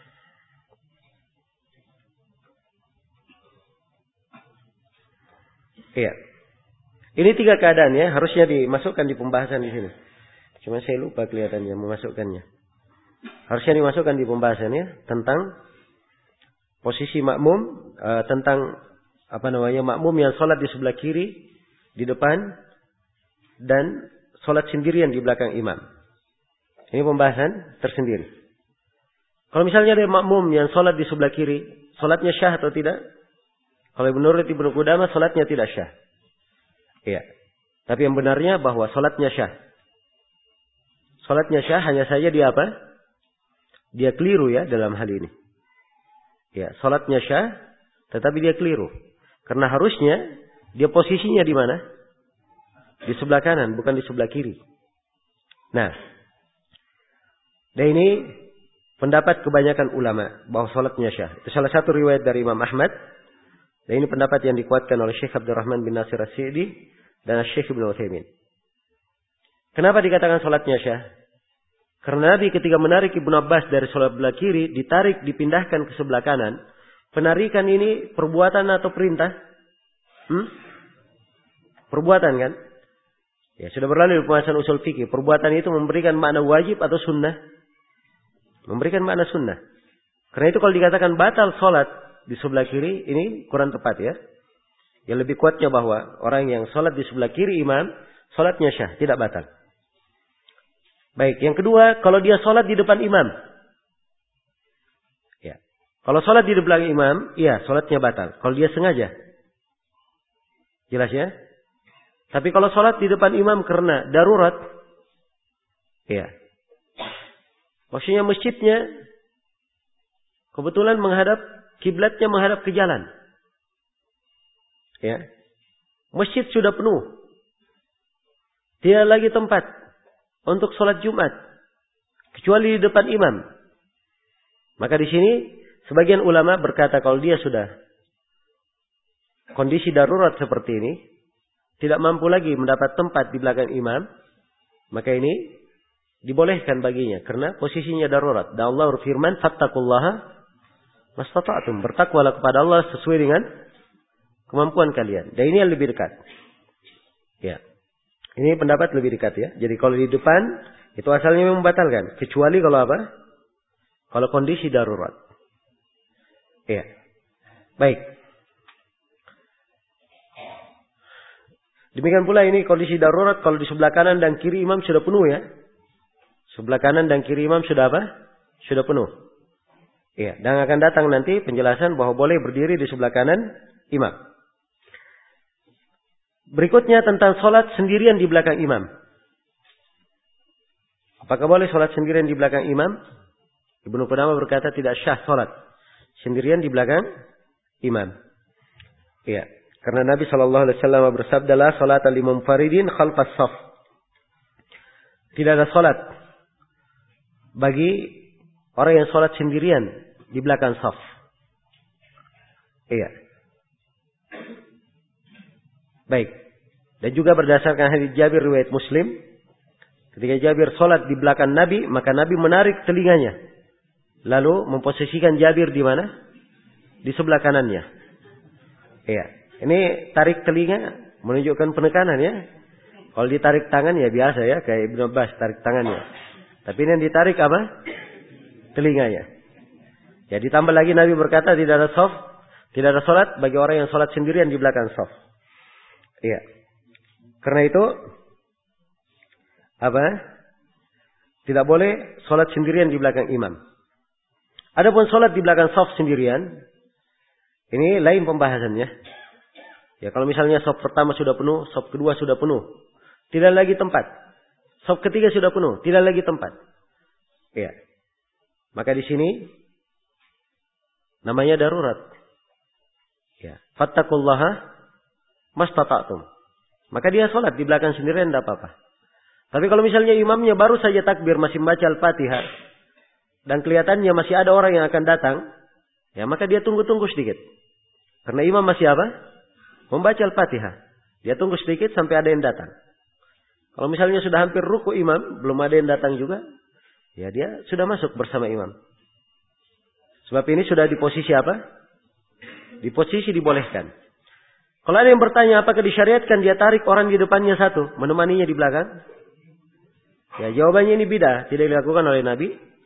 Iya. Ini 3 keadaan ya, harusnya dimasukkan di pembahasan di sini. Cuma saya lupa kelihatannya memasukkannya. Harusnya dimasukkan di pembahasannya tentang posisi makmum, tentang makmum yang sholat di sebelah kiri, di depan, dan sholat sendirian di belakang imam. Ini pembahasan tersendiri. Kalau misalnya ada makmum yang sholat di sebelah kiri, sholatnya syah atau tidak? Kalau menurut Ibnu Qudamah, sholatnya tidak syah. Iya. Tapi yang benarnya bahwa sholatnya syah. Sholatnya syah, hanya saja dia apa? Dia keliru ya dalam hal ini. Ya, sholatnya syah, tetapi dia keliru. Karena harusnya dia posisinya di mana? Di sebelah kanan, bukan di sebelah kiri. Nah, dan ini pendapat kebanyakan ulama bahwa sholatnya syah. Itu salah satu riwayat dari Imam Ahmad. Dan ini pendapat yang dikuatkan oleh Syekh Abdurrahman bin Nasir As-Sa'di dan Syekh Ibnu Utsaimin. Kenapa dikatakan sholatnya syah? Karena Nabi ketika menarik Ibnu Abbas dari sholat sebelah kiri, ditarik, dipindahkan ke sebelah kanan. Penarikan ini perbuatan atau perintah? Perbuatan kan? Ya, sudah berlalu di pembahasan usul fikih. Perbuatan itu memberikan makna wajib atau sunnah? Memberikan makna sunnah. Karena itu kalau dikatakan batal sholat di sebelah kiri, ini kurang tepat ya. Yang lebih kuatnya bahwa orang yang sholat di sebelah kiri imam, sholatnya syah, tidak batal. Baik, yang kedua, kalau dia sholat di depan imam. Ya. Kalau sholat di belakang imam, iya, sholatnya batal. Kalau dia sengaja. Jelas ya? Tapi kalau sholat di depan imam karena darurat, iya. Maksudnya masjidnya kebetulan kiblatnya menghadap ke jalan. Ya. Masjid sudah penuh. Tidak lagi tempat untuk sholat Jumat kecuali di depan imam. Maka di sini sebagian ulama berkata kalau dia sudah kondisi darurat seperti ini, tidak mampu lagi mendapat tempat di belakang imam, maka ini dibolehkan baginya karena posisinya darurat. Dan Allah berfirman, "Fattaqullaha mastata'tum." Bertakwalah kepada Allah sesuai dengan kemampuan kalian. Dan ini yang lebih dekat. Ya. Ini pendapat lebih dekat ya. Jadi kalau di depan itu asalnya membatalkan, kecuali kalau apa? Kalau kondisi darurat. Ya. Baik. Demikian pula ini kondisi darurat kalau di sebelah kanan dan kiri imam sudah penuh ya. Sebelah kanan dan kiri imam sudah apa? Sudah penuh. Iya, dan akan datang nanti penjelasan bahwa boleh berdiri di sebelah kanan imam. Berikutnya tentang sholat sendirian di belakang imam. Apakah boleh sholat sendirian di belakang imam? Ibnu Qudamah berkata tidak syah sholat sendirian di belakang imam. Iya, karena Nabi SAW bersabda, "La sholata liman faridin khalfas shaf." Tidak ada sholat bagi orang yang sholat sendirian di belakang shaf. Iya. Baik. Dan juga berdasarkan hadis Jabir riwayat Muslim, ketika Jabir sholat di belakang Nabi, maka Nabi menarik telinganya, lalu memposisikan Jabir di mana? Di sebelah kanannya. Iya. Ini tarik telinga menunjukkan penekanan ya. Kalau ditarik tangan ya biasa ya, kayak Ibnu Abbas tarik tangannya. Tapi ini yang ditarik apa? Telinganya. Ya, ditambah lagi Nabi berkata tidak ada shaf, tidak ada sholat bagi orang yang sholat sendirian di belakang shaf. Iya. Karena itu apa? Tidak boleh sholat sendirian di belakang imam. Adapun sholat di belakang shaf sendirian, ini lain pembahasannya. Ya, kalau misalnya shaf pertama sudah penuh, shaf kedua sudah penuh, tidak lagi tempat. Shaf ketiga sudah penuh, tidak lagi tempat. Iya. Maka di sini namanya darurat. Ya, fattaqullaha mastata'tum. Maka dia sholat di belakang sendirian tidak apa-apa. Tapi kalau misalnya imamnya baru saja takbir masih membaca Al-Fatihah dan kelihatannya masih ada orang yang akan datang, ya maka dia tunggu-tunggu sedikit. Karena imam masih apa? Membaca Al-Fatihah. Dia tunggu sedikit sampai ada yang datang. Kalau misalnya sudah hampir ruku imam, belum ada yang datang juga, ya dia sudah masuk bersama imam. Sebab ini sudah di posisi apa? Di posisi dibolehkan. Kalau ada yang bertanya apakah disyariatkan dia tarik orang di depannya satu, menemaninya di belakang? Ya jawabannya ini bidah, tidak dilakukan oleh Nabi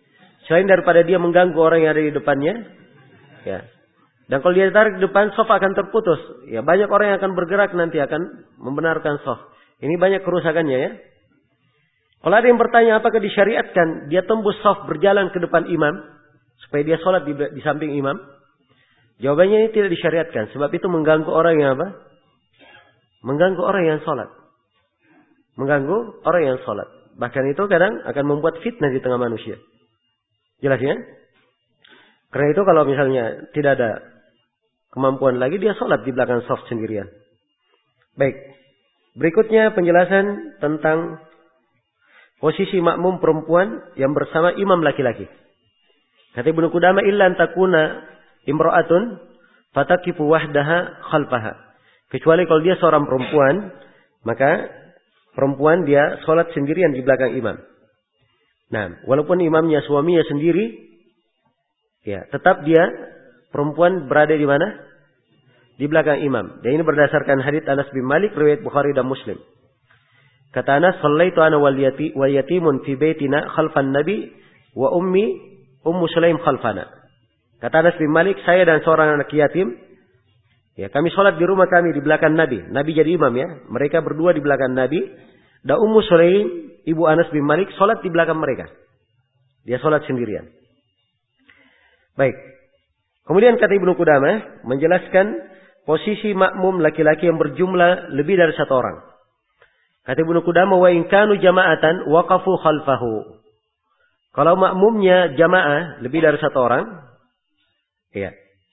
Selain daripada dia mengganggu orang yang ada di depannya. Ya. Dan kalau dia tarik di depan, saf akan terputus. Ya, banyak orang yang akan bergerak nanti akan membenarkan saf. Ini banyak kerusakannya ya. Kalau ada yang bertanya apakah disyariatkan dia tembus saf berjalan ke depan imam supaya dia sholat di samping imam? Jawabannya ini tidak disyariatkan. Sebab itu mengganggu orang yang apa? Mengganggu orang yang sholat. Mengganggu orang yang sholat. Bahkan itu kadang akan membuat fitnah di tengah manusia. Jelas ya? Karena itu kalau misalnya tidak ada kemampuan lagi, dia sholat di belakang saf sendirian. Baik. Berikutnya penjelasan tentang posisi makmum perempuan yang bersama imam laki-laki. Kata Ibnu Qudamah, illa an takuna imra'atun fataqifu wahdaha khalfaha. Kecuali kalau dia seorang perempuan, maka perempuan dia sholat sendirian di belakang imam. Nah, walaupun imamnya suaminya sendiri, ya, tetap dia perempuan berada di mana? Di belakang imam. Dan ini berdasarkan hadits Anas bin Malik riwayat Bukhari dan Muslim. Kata Anas, "Shallaitu ana wal yatimun fi baitina khalfan nabi wa ummu Sulaim khalfana." Kata Anas bin Malik, saya dan seorang anak yatim, ya, kami sholat di rumah kami di belakang Nabi. Nabi jadi imam ya. Mereka berdua di belakang Nabi. Dan Ummu Sulaim, ibu Anas bin Malik, sholat di belakang mereka. Dia sholat sendirian. Baik. Kemudian kata Ibnu Qudamah menjelaskan posisi makmum laki-laki yang berjumlah lebih dari satu orang. Kata Ibnu Qudamah, wa in kanu jama'atan waqafu khalfahu. Kalau makmumnya jamaah lebih dari satu orang, ya,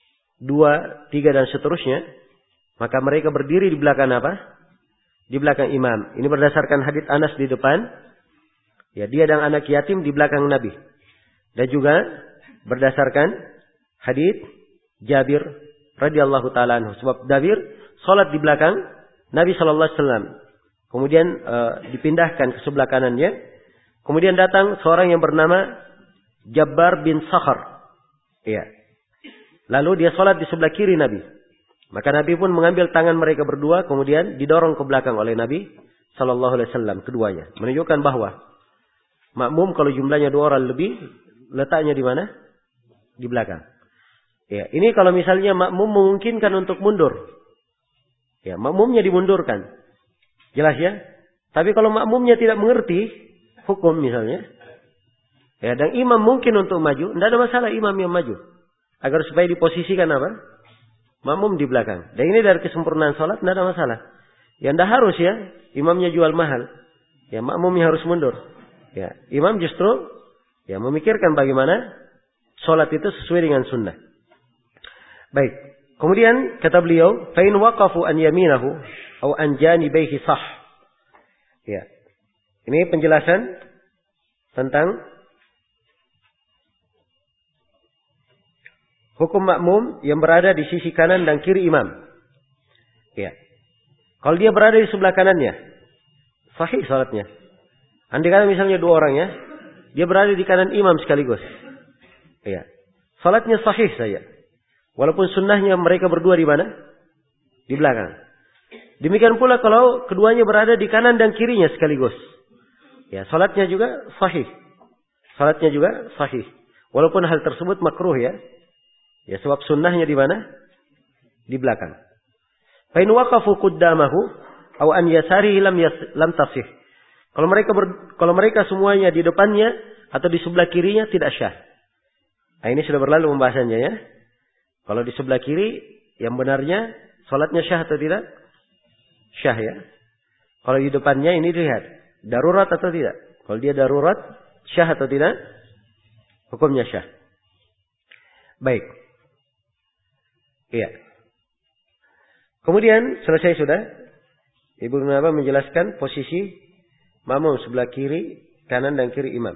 2, 3 dan seterusnya, maka mereka berdiri di belakang apa? Di belakang imam. Ini berdasarkan hadits Anas di depan. Ya, dia dan anak yatim di belakang Nabi. Dan juga berdasarkan hadits Jabir radhiyallahu taala anhu. Sebab Jabir salat di belakang Nabi sallallahu alaihi wasallam. Kemudian dipindahkan ke sebelah kanannya. Kemudian datang seorang yang bernama Jabbar bin Sakhar. Iya. Lalu dia salat di sebelah kiri Nabi. Maka Nabi pun mengambil tangan mereka berdua, kemudian didorong ke belakang oleh Nabi sallallahu alaihi wasallam keduanya, menunjukkan bahwa makmum kalau jumlahnya 2 orang lebih, letaknya di mana? Di belakang. Ya, ini kalau misalnya makmum memungkinkan untuk mundur. Ya, makmumnya dimundurkan. Jelas ya? Tapi kalau makmumnya tidak mengerti hukum misalnya, ya, dan imam mungkin untuk maju, tidak ada masalah imam yang maju. Agar supaya diposisikan apa? Makmum di belakang. Dan ini dari kesempurnaan sholat, tidak ada masalah. Ya, tidak harus ya, imamnya jual mahal. Ya, makmumnya harus mundur. Ya, imam justru ya memikirkan bagaimana sholat itu sesuai dengan sunnah. Baik. Kemudian kata beliau, fa in waqafu an yaminahu aw an janibaihi sah. Ya. Ini penjelasan tentang hukum makmum yang berada di sisi kanan dan kiri imam. Ya. Kalau dia berada di sebelah kanannya, sahih salatnya. Andai kata misalnya 2 orang ya, dia berada di kanan imam sekaligus. Ya. Salatnya sahih saja. Walaupun sunnahnya mereka berdua di mana? Di belakang. Demikian pula kalau keduanya berada di kanan dan kirinya sekaligus. Ya, salatnya juga sahih. Salatnya juga sahih. Walaupun hal tersebut makruh ya. Ya, sebab sunnahnya di mana? Di belakang. Fa in waqafu qaddamahu aw an yasarihi lam tasih. Kalau mereka semuanya di depannya atau di sebelah kirinya tidak syah. Nah, ini sudah berlalu pembahasannya ya. Kalau di sebelah kiri yang benarnya salatnya syah atau tidak? Syah ya. Kalau di depannya ini dilihat darurat atau tidak. Kalau dia darurat syah atau tidak? Hukumnya syah. Baik. Iya. Kemudian selesai sudah. Ibnu Nawawi menjelaskan posisi makmum sebelah kiri, kanan dan kiri imam.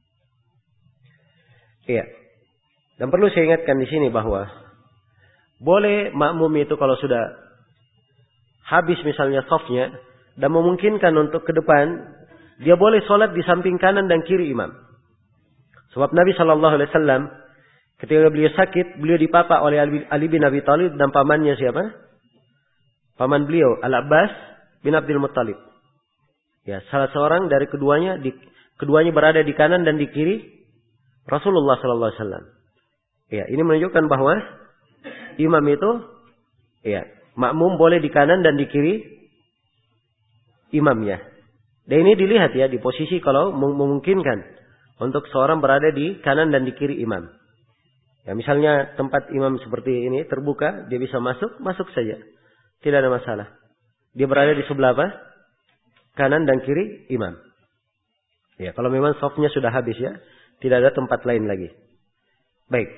Iya. Dan perlu saya ingatkan di sini bahwa boleh makmum itu kalau sudah habis misalnya shafnya dan memungkinkan untuk ke depan, dia boleh sholat di samping kanan dan kiri imam. Sebab Nabi sallallahu alaihi wasallam ketika beliau sakit, beliau dipapa oleh Ali bin Abi Thalib dan pamannya siapa? Paman beliau, Al-Abbas bin Abdul Muttalib. Ya, salah seorang dari keduanya berada di kanan dan di kiri Rasulullah sallallahu alaihi wasallam. Ya, ini menunjukkan bahwa imam itu ya, makmum boleh di kanan dan di kiri imamnya. Dan ini dilihat ya di posisi kalau memungkinkan untuk seorang berada di kanan dan di kiri imam. Ya, misalnya tempat imam seperti ini terbuka, dia bisa masuk saja. Tidak ada masalah. Dia berada di sebelah apa? Kanan dan kiri imam. Ya, kalau memang safnya sudah habis ya, tidak ada tempat lain lagi. Baik.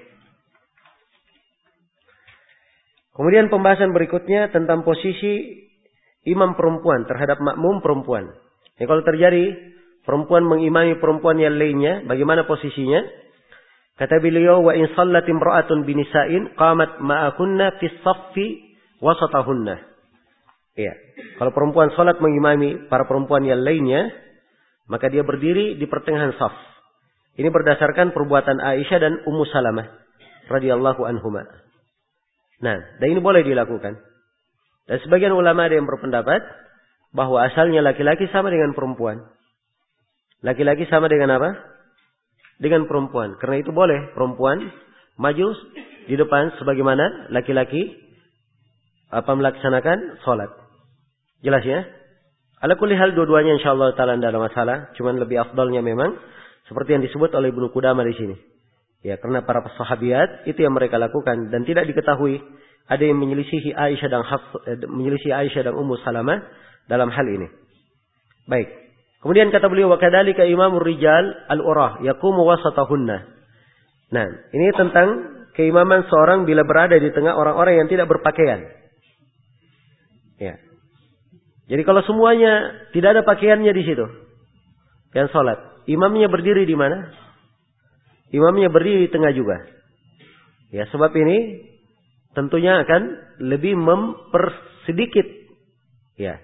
Kemudian pembahasan berikutnya tentang posisi imam perempuan terhadap makmum perempuan. Ya, kalau terjadi perempuan mengimami perempuan yang lainnya, bagaimana posisinya? Kata beliau, wa in sallat imra'atun binisa'in qamat ma'ahunna fis saffi wasatahunna. Ya, kalau perempuan salat mengimami para perempuan yang lainnya, maka dia berdiri di pertengahan saf. Ini berdasarkan perbuatan Aisyah dan Ummu Salamah radhiyallahu anhuma. Nah, dan ini boleh dilakukan. Dan sebagian ulama ada yang berpendapat bahwa asalnya laki-laki sama dengan perempuan. Laki-laki sama dengan apa? Dengan perempuan. Karena itu boleh perempuan maju di depan sebagaimana laki-laki melaksanakan sholat. Jelas ya? Ala kulli hal dua-duanya insyaallah taala tidak ada masalah. Cuman lebih afdalnya memang seperti yang disebut oleh Ibnu Qudamah di sini. Ya, karena para sahabiat itu yang mereka lakukan dan tidak diketahui ada yang menyelisihi Aisyah dan Ummu Salamah dalam hal ini. Baik. Kemudian kata beliau wa kadzalika imamur rijal al-urah yaqumu wasatahunna. Nah, ini tentang keimaman seorang bila berada di tengah orang-orang yang tidak berpakaian. Ya. Jadi kalau semuanya tidak ada pakaiannya di situ, yang sholat, imamnya berdiri di mana? Imamnya berdiri di tengah juga. Ya, sebab ini tentunya akan lebih mempersedikit, ya,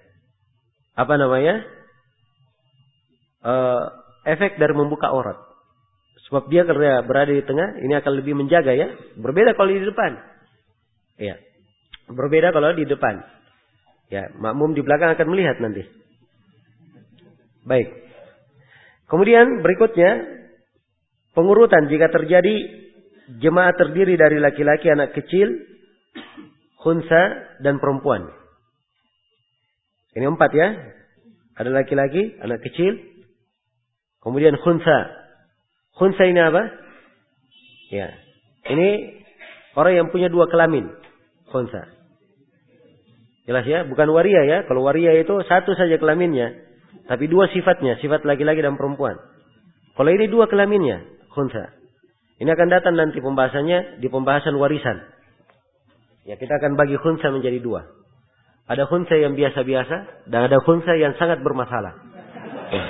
efek dari membuka aurat. Sebab dia kerja berada di tengah, ini akan lebih menjaga ya. Berbeda kalau di depan. Ya, berbeda kalau di depan. Ya, makmum di belakang akan melihat nanti. Baik. Kemudian berikutnya pengurutan jika terjadi jemaah terdiri dari laki-laki, anak kecil, khunsa dan perempuan. Ini 4 ya. Ada laki-laki, anak kecil, kemudian khunsa. Khunsa ini apa? Ya. Ini orang yang punya 2 kelamin. Khunsa. Jelas ya, bukan waria ya. Kalau waria itu 1 saja kelaminnya, tapi 2 sifatnya, sifat laki-laki dan perempuan. Kalau ini 2 kelaminnya, khunsa. Ini akan datang nanti pembahasannya di pembahasan warisan. Ya, kita akan bagi khunsa menjadi 2. Ada khunsa yang biasa-biasa dan ada khunsa yang sangat bermasalah. Ya.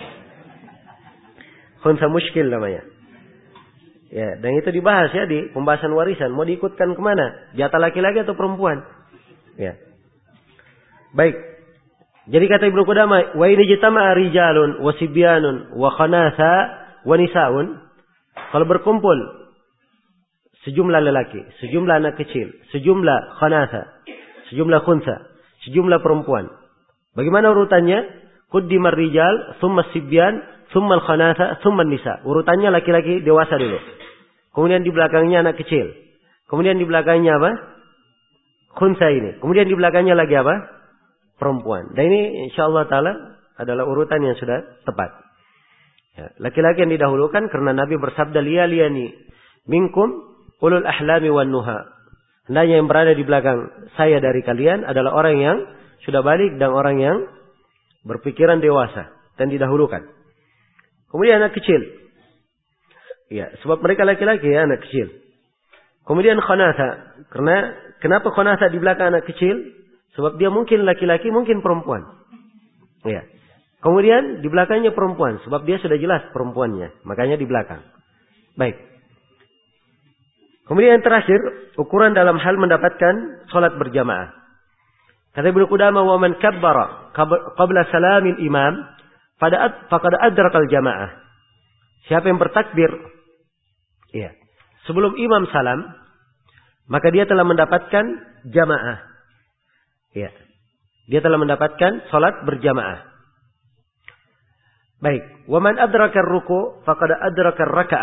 Khunsa muskil namanya. Ya, dan itu dibahas ya di pembahasan warisan. Mau diikutkan kemana? Jatah laki-laki atau perempuan? Ya. Baik. Jadi kata Ibnu Qudamah, wa in jitama'a rijalun wa sibyanun wa khanatha wa nisaun. Kalau berkumpul sejumlah lelaki, sejumlah anak kecil, sejumlah khanatha, sejumlah khunsa, sejumlah perempuan. Bagaimana urutannya? Quddimar rijal, thumma sibyan, thumma khanatha, thumma nisa. Urutannya laki-laki dewasa dulu. Kemudian di belakangnya anak kecil. Kemudian di belakangnya apa? Khunsa ini. Kemudian di belakangnya lagi apa? Perempuan. Dan ini insyaallah taala adalah urutan yang sudah tepat. Ya, laki-laki yang didahulukan karena Nabi bersabda liyani minkum ulul ahlami wan nuha. Hendaknya yang berada di belakang saya dari kalian adalah orang yang sudah balik dan orang yang berpikiran dewasa dan didahulukan. Kemudian anak kecil. Ya, sebab mereka laki-laki ya, anak kecil. Kemudian khanatha. Karena kenapa khanatha di belakang anak kecil? Sebab dia mungkin laki-laki, mungkin perempuan. Ya. Kemudian di belakangnya perempuan. Sebab dia sudah jelas perempuannya. Makanya di belakang. Baik. Kemudian yang terakhir. Ukuran dalam hal mendapatkan sholat berjamaah. Kata Ibnu Qudamah. Wa man kabbara qabla salamil imam. Faqad adrakal jamaah. Siapa yang bertakbir. Ya. Sebelum imam salam. Maka dia telah mendapatkan jamaah. Ya. Dia telah mendapatkan salat berjamaah. Baik, wa man adraka ar-ruku' faqad adraka ar-raka'ah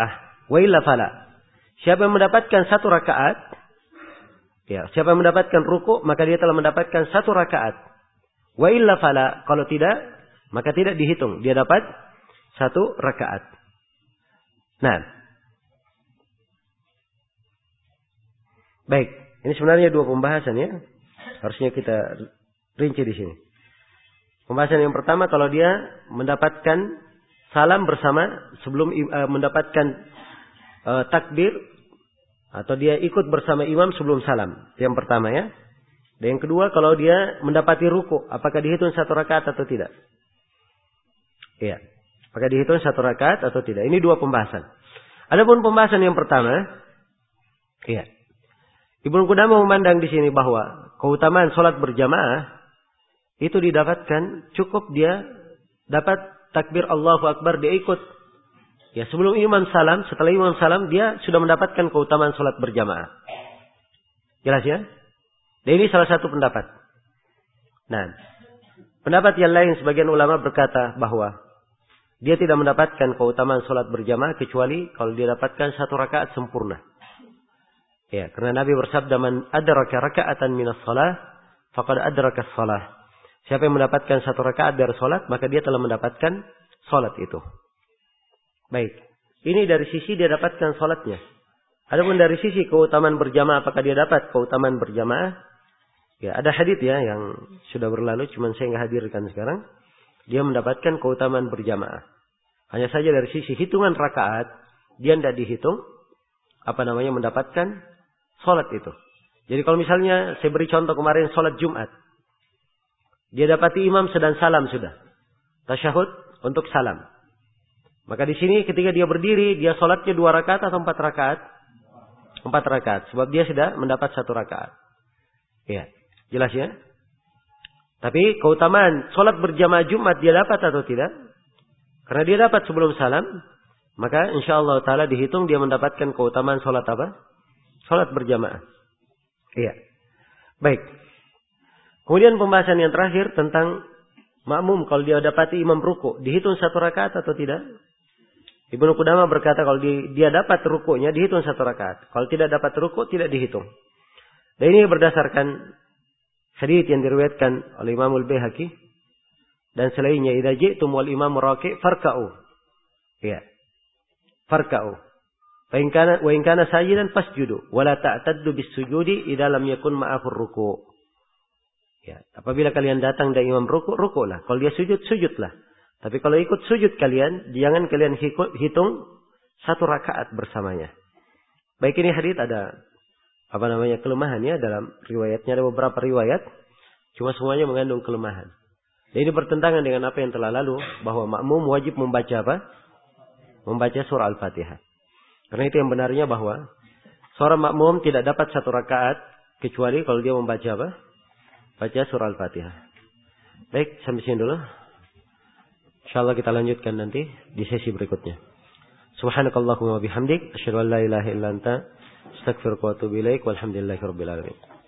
Wa illa fala. Siapa yang mendapatkan 1 rakaat, ya, siapa yang mendapatkan ruku, maka dia telah mendapatkan 1 rakaat. Wa illa fala, kalau tidak, maka tidak dihitung. Dia dapat 1 rakaat. Nah. Baik, ini sebenarnya 2 pembahasan ya. Harusnya kita rinci di sini. Pembahasan yang pertama, kalau dia mendapatkan salam bersama sebelum mendapatkan takbir, atau dia ikut bersama imam sebelum salam. Yang pertama ya. Dan yang kedua, kalau dia mendapati ruku, apakah dihitung 1 rakaat atau tidak? Iya. Apakah dihitung 1 rakaat atau tidak? Ini 2 pembahasan. Adapun pembahasan yang pertama, iya. Ibnu Qudamah memandang di sini bahwa keutamaan sholat berjamaah itu didapatkan cukup dia dapat takbir Allahu Akbar, dia ikut. Ya, sebelum imam salam, setelah imam salam, dia sudah mendapatkan keutamaan sholat berjamaah. Jelas ya? Dan ini salah satu pendapat. Nah, pendapat yang lain sebagian ulama berkata bahwa dia tidak mendapatkan keutamaan sholat berjamaah kecuali kalau dia dapatkan 1 rakaat sempurna. Ya, karena Nabi bersabda, "Man adraka raka'atan minas shalah, faqad adraka shalah." Siapa yang mendapatkan 1 rakaat dari salat, maka dia telah mendapatkan salat itu. Baik. Ini dari sisi dia dapatkan salatnya. Adapun dari sisi keutamaan berjamaah, apakah dia dapat keutamaan berjamaah? Ya, ada hadits ya yang sudah berlalu, cuman saya enggak hadirkan sekarang. Dia mendapatkan keutamaan berjamaah. Hanya saja dari sisi hitungan rakaat, dia tidak dihitung mendapatkan salat itu. Jadi kalau misalnya saya beri contoh kemarin salat Jumat, dia dapati imam sedang salam sudah. Tasyahud untuk salam. Maka di sini ketika dia berdiri, dia salatnya 2 rakaat atau 4 rakaat? 4 rakaat. Sebab dia sudah mendapat 1 rakaat. Ya, jelas ya? Tapi keutamaan salat berjamaah Jumat dia dapat atau tidak? Karena dia dapat sebelum salam, maka insyaallah taala dihitung dia mendapatkan keutamaan salat apa? Salat berjamaah. Iya. Baik. Kemudian pembahasan yang terakhir tentang makmum kalau dia dapati imam ruku, dihitung 1 rakaat atau tidak? Ibnu Qudamah berkata kalau dia dapat rukunya dihitung 1 rakaat. Kalau tidak dapat ruku tidak dihitung. Dan ini berdasarkan hadits yang diriwayatkan oleh Imam Al-Baihaqi dan selainnya, idza ji'tum wal imam raki' farka'u. Ya. Farka'u. Wa in kana sajidan fasjudu wa la ta'taddu bis sujudi idza lam yakun ma'ahu ruku'. Ya, apabila kalian datang dan imam ruku', ruku'lah. Kalau dia sujud, sujudlah. Tapi kalau ikut sujud kalian, jangan kalian hitung 1 rakaat bersamanya. Baik, ini hadits ada kelemahannya dalam riwayatnya, ada beberapa riwayat, cuma semuanya mengandung kelemahan. Dan ini bertentangan dengan apa yang telah lalu, bahwa makmum wajib membaca apa? Membaca surah Al-Fatihah. Karena itu yang benarnya bahwa seorang makmum tidak dapat 1 rakaat kecuali kalau dia membaca apa? Baca surah Al-Fatihah. Baik, sampai sini dulu. InsyaAllah kita lanjutkan nanti di sesi berikutnya. Subhanakallahumma wa bihamdik, asyhadu an la ilaha illa anta, astaghfiruka wa atubu ilaik, walhamdulillahirabbil alamin.